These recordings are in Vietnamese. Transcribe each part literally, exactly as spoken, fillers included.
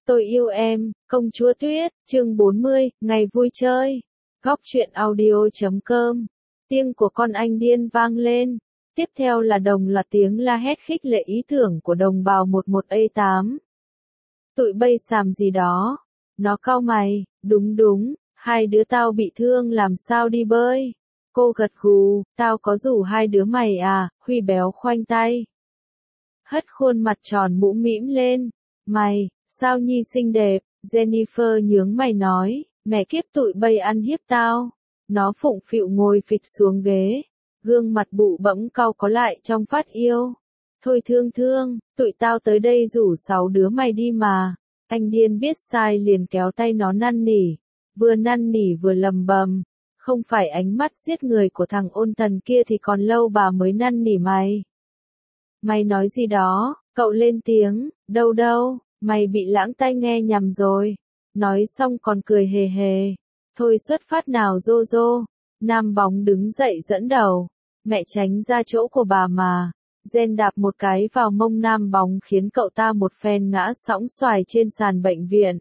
Tôi yêu em, công chúa tuyết, chương bốn mươi, ngày vui chơi. Góc truyện audio chấm com. Tiếng của con anh điên vang lên. Tiếp theo là đồng loạt tiếng la hét khích lệ ý tưởng của đồng bào một một A tám. Tụi bay xàm gì đó? Nó cau mày, đúng đúng, hai đứa tao bị thương làm sao đi bơi? Cô gật gù, tao có rủ hai đứa mày à, Huy béo khoanh tay. Hất khuôn mặt tròn mũm mĩm lên. Mày, sao nhi xinh đẹp, Jennifer nhướng mày nói, mẹ kiếp tụi bay ăn hiếp tao. Nó phụng phịu ngồi phịch xuống ghế, gương mặt bụ bẫm cau có lại trong phát yêu. Thôi thương thương, tụi tao tới đây rủ sáu đứa mày đi mà. Anh điên biết sai liền kéo tay nó năn nỉ, vừa năn nỉ vừa lầm bầm. Không phải ánh mắt giết người của thằng ôn thần kia thì còn lâu bà mới năn nỉ mày. Mày nói gì đó, cậu lên tiếng, đâu đâu, mày bị lãng tai nghe nhầm rồi. Nói xong còn cười hề hề. Thôi xuất phát nào Rô Rô. Nam bóng đứng dậy dẫn đầu. Mẹ tránh ra chỗ của bà mà. Jen đạp một cái vào mông nam bóng khiến cậu ta một phen ngã sõng xoài trên sàn bệnh viện.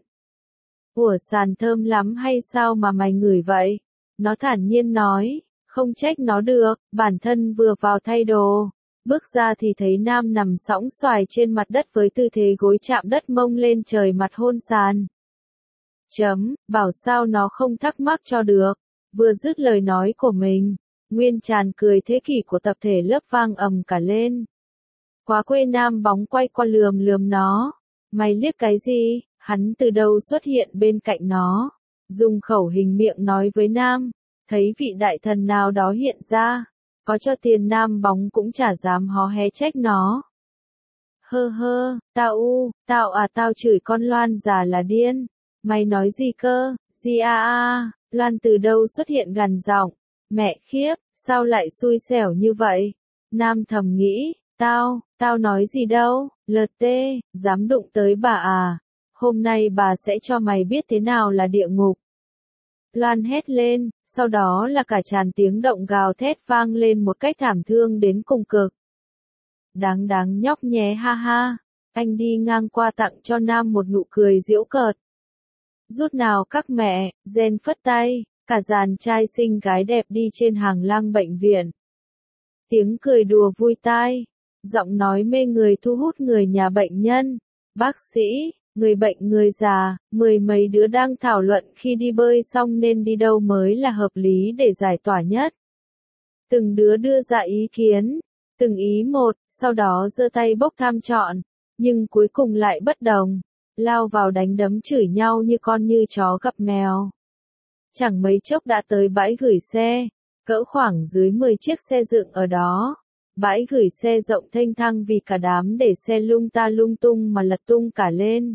Ủa sàn thơm lắm hay sao mà mày ngửi vậy? Nó thản nhiên nói, không trách nó được, bản thân vừa vào thay đồ. Bước ra thì thấy Nam nằm sõng xoài trên mặt đất với tư thế gối chạm đất mông lên trời mặt hôn sàn. Chấm, bảo sao nó không thắc mắc cho được. Vừa dứt lời nói của mình, nguyên tràn cười thế kỷ của tập thể lớp vang ầm cả lên. Quá quê Nam bóng quay qua lườm lườm nó. Mày liếc cái gì? Hắn từ đâu xuất hiện bên cạnh nó. Dùng khẩu hình miệng nói với Nam. Thấy vị đại thần nào đó hiện ra. Có cho tiền Nam bóng cũng chả dám hó hé trách nó. Hơ hơ, tao u, tao à tao chửi con Loan già là điên. Mày nói gì cơ, gì à à, Loan từ đâu xuất hiện gằn giọng. Mẹ khiếp, sao lại xui xẻo như vậy? Nam thầm nghĩ, tao, tao nói gì đâu, lờ tê, dám đụng tới bà à. Hôm nay bà sẽ cho mày biết thế nào là địa ngục. Loan hét lên, sau đó là cả tràn tiếng động gào thét vang lên một cách thảm thương đến cùng cực. Đáng đáng nhóc nhé ha ha, anh đi ngang qua tặng cho Nam một nụ cười giễu cợt. Rút nào các mẹ, Jen phất tay, cả dàn trai xinh gái đẹp đi trên hàng lang bệnh viện. Tiếng cười đùa vui tai, giọng nói mê người thu hút người nhà bệnh nhân, bác sĩ, người bệnh người già, mười mấy đứa đang thảo luận khi đi bơi xong nên đi đâu mới là hợp lý để giải tỏa nhất. Từng đứa đưa ra ý kiến, từng ý một, sau đó giơ tay bốc tham chọn, nhưng cuối cùng lại bất đồng, lao vào đánh đấm chửi nhau như con như chó gặp mèo. Chẳng mấy chốc đã tới bãi gửi xe, cỡ khoảng dưới mười chiếc xe dựng ở đó. Bãi gửi xe rộng thênh thang vì cả đám để xe lung ta lung tung mà lật tung cả lên.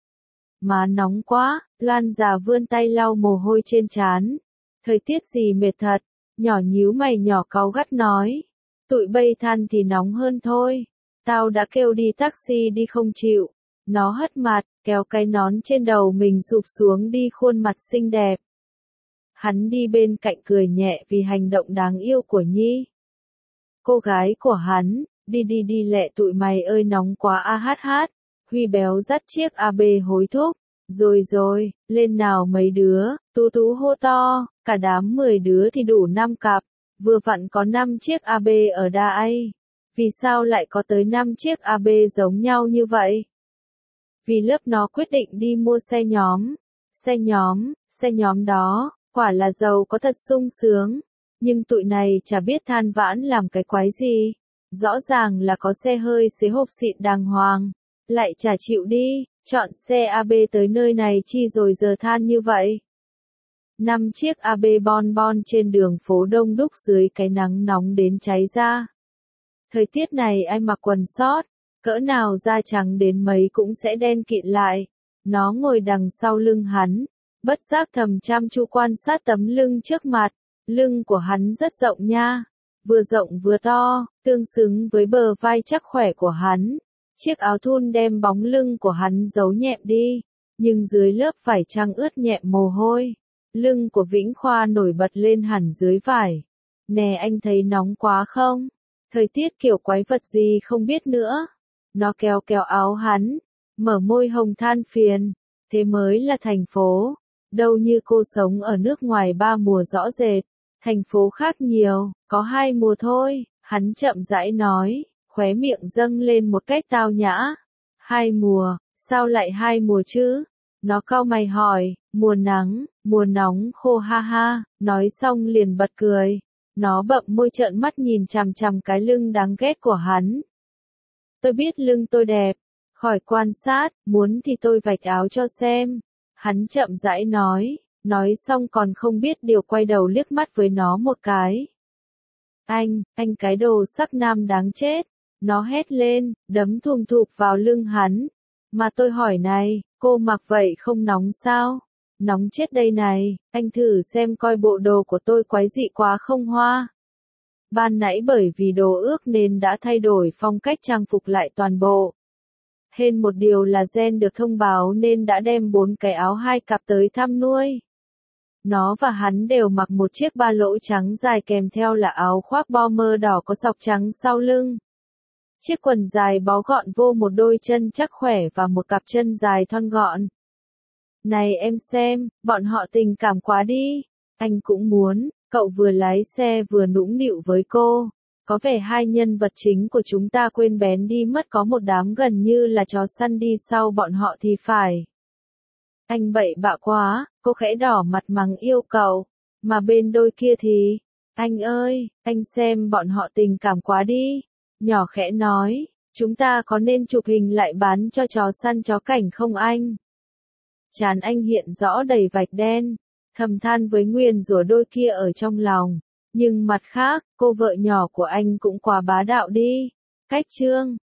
Má nóng quá, Loan già vươn tay lau mồ hôi trên trán. Thời tiết gì mệt thật, nhỏ nhíu mày nhỏ cáu gắt nói. Tụi bay than thì nóng hơn thôi. Tao đã kêu đi taxi đi không chịu. Nó hất mặt, kéo cái nón trên đầu mình sụp xuống đi khuôn mặt xinh đẹp. Hắn đi bên cạnh cười nhẹ vì hành động đáng yêu của Nhi. Cô gái của hắn, đi đi đi lẹ tụi mày ơi nóng quá a hát hát. Huy béo dắt chiếc a bê hối thúc. Rồi rồi, lên nào mấy đứa, Tú Tú hô to, cả đám mười đứa thì đủ năm cặp. Vừa vặn có năm chiếc a bê ở đây. Vì sao lại có tới năm chiếc a bê giống nhau như vậy? Vì lớp nó quyết định đi mua xe nhóm. Xe nhóm, xe nhóm đó, quả là giàu có thật sung sướng. Nhưng tụi này chả biết than vãn làm cái quái gì. Rõ ràng là có xe hơi xế hộp xịn đàng hoàng. Lại chả chịu đi, chọn xe a bê tới nơi này chi rồi giờ than như vậy. Năm chiếc a bê bon bon trên đường phố đông đúc dưới cái nắng nóng đến cháy da. Thời tiết này ai mặc quần sót, cỡ nào da trắng đến mấy cũng sẽ đen kịt lại. Nó ngồi đằng sau lưng hắn, bất giác thầm chăm chú quan sát tấm lưng trước mặt. Lưng của hắn rất rộng nha, vừa rộng vừa to, tương xứng với bờ vai chắc khỏe của hắn. Chiếc áo thun đem bóng lưng của hắn giấu nhẹm đi, nhưng dưới lớp vải trắng ướt nhẹm mồ hôi. Lưng của Vĩnh Khoa nổi bật lên hẳn dưới vải. Nè anh thấy nóng quá không? Thời tiết kiểu quái vật gì không biết nữa. Nó kéo kéo áo hắn, mở môi hồng than phiền. thế mới là thành phố. Đâu như cô sống ở nước ngoài ba mùa rõ rệt, thành phố khác nhiều, có hai mùa thôi, hắn chậm rãi nói, khóe miệng dâng lên một cách tao nhã. Hai mùa, sao lại hai mùa chứ? Nó cau mày hỏi, mùa nắng, mùa nóng khô ha ha, nói xong liền bật cười. Nó bậm môi trợn mắt nhìn chằm chằm cái lưng đáng ghét của hắn. Tôi biết lưng tôi đẹp, khỏi quan sát, muốn thì tôi vạch áo cho xem. Hắn chậm rãi nói, nói xong còn không biết điều quay đầu liếc mắt với nó một cái. Anh, anh cái đồ sắc nam đáng chết. Nó hét lên, đấm thùm thụp vào lưng hắn. Mà tôi hỏi này, cô mặc vậy không nóng sao? Nóng chết đây này, anh thử xem coi bộ đồ của tôi quái dị quá không Hoa. Ban nãy bởi vì đồ ước nên đã thay đổi phong cách trang phục lại toàn bộ. Hên một điều là Gen được thông báo nên đã đem bốn cái áo hai cặp tới thăm nuôi. Nó và hắn đều mặc một chiếc ba lỗ trắng dài kèm theo là áo khoác bomber đỏ có sọc trắng sau lưng. Chiếc quần dài bó gọn vô một đôi chân chắc khỏe và một cặp chân dài thon gọn. Này em xem, bọn họ tình cảm quá đi. Anh cũng muốn, cậu vừa lái xe vừa nũng nịu với cô. Có vẻ hai nhân vật chính của chúng ta quên bén đi mất có một đám gần như là chó săn đi sau bọn họ thì phải. Anh bậy bạ quá, cô khẽ đỏ mặt mắng yêu cầu. Mà bên đôi kia thì, anh ơi, anh xem bọn họ tình cảm quá đi. Nhỏ khẽ nói, chúng ta có nên chụp hình lại bán cho chó săn chó cảnh không anh? Trán anh hiện rõ đầy vạch đen, thầm than với nguyền rủa đôi kia ở trong lòng. Nhưng mặt khác, cô vợ nhỏ của anh cũng quá bá đạo đi. Cách chương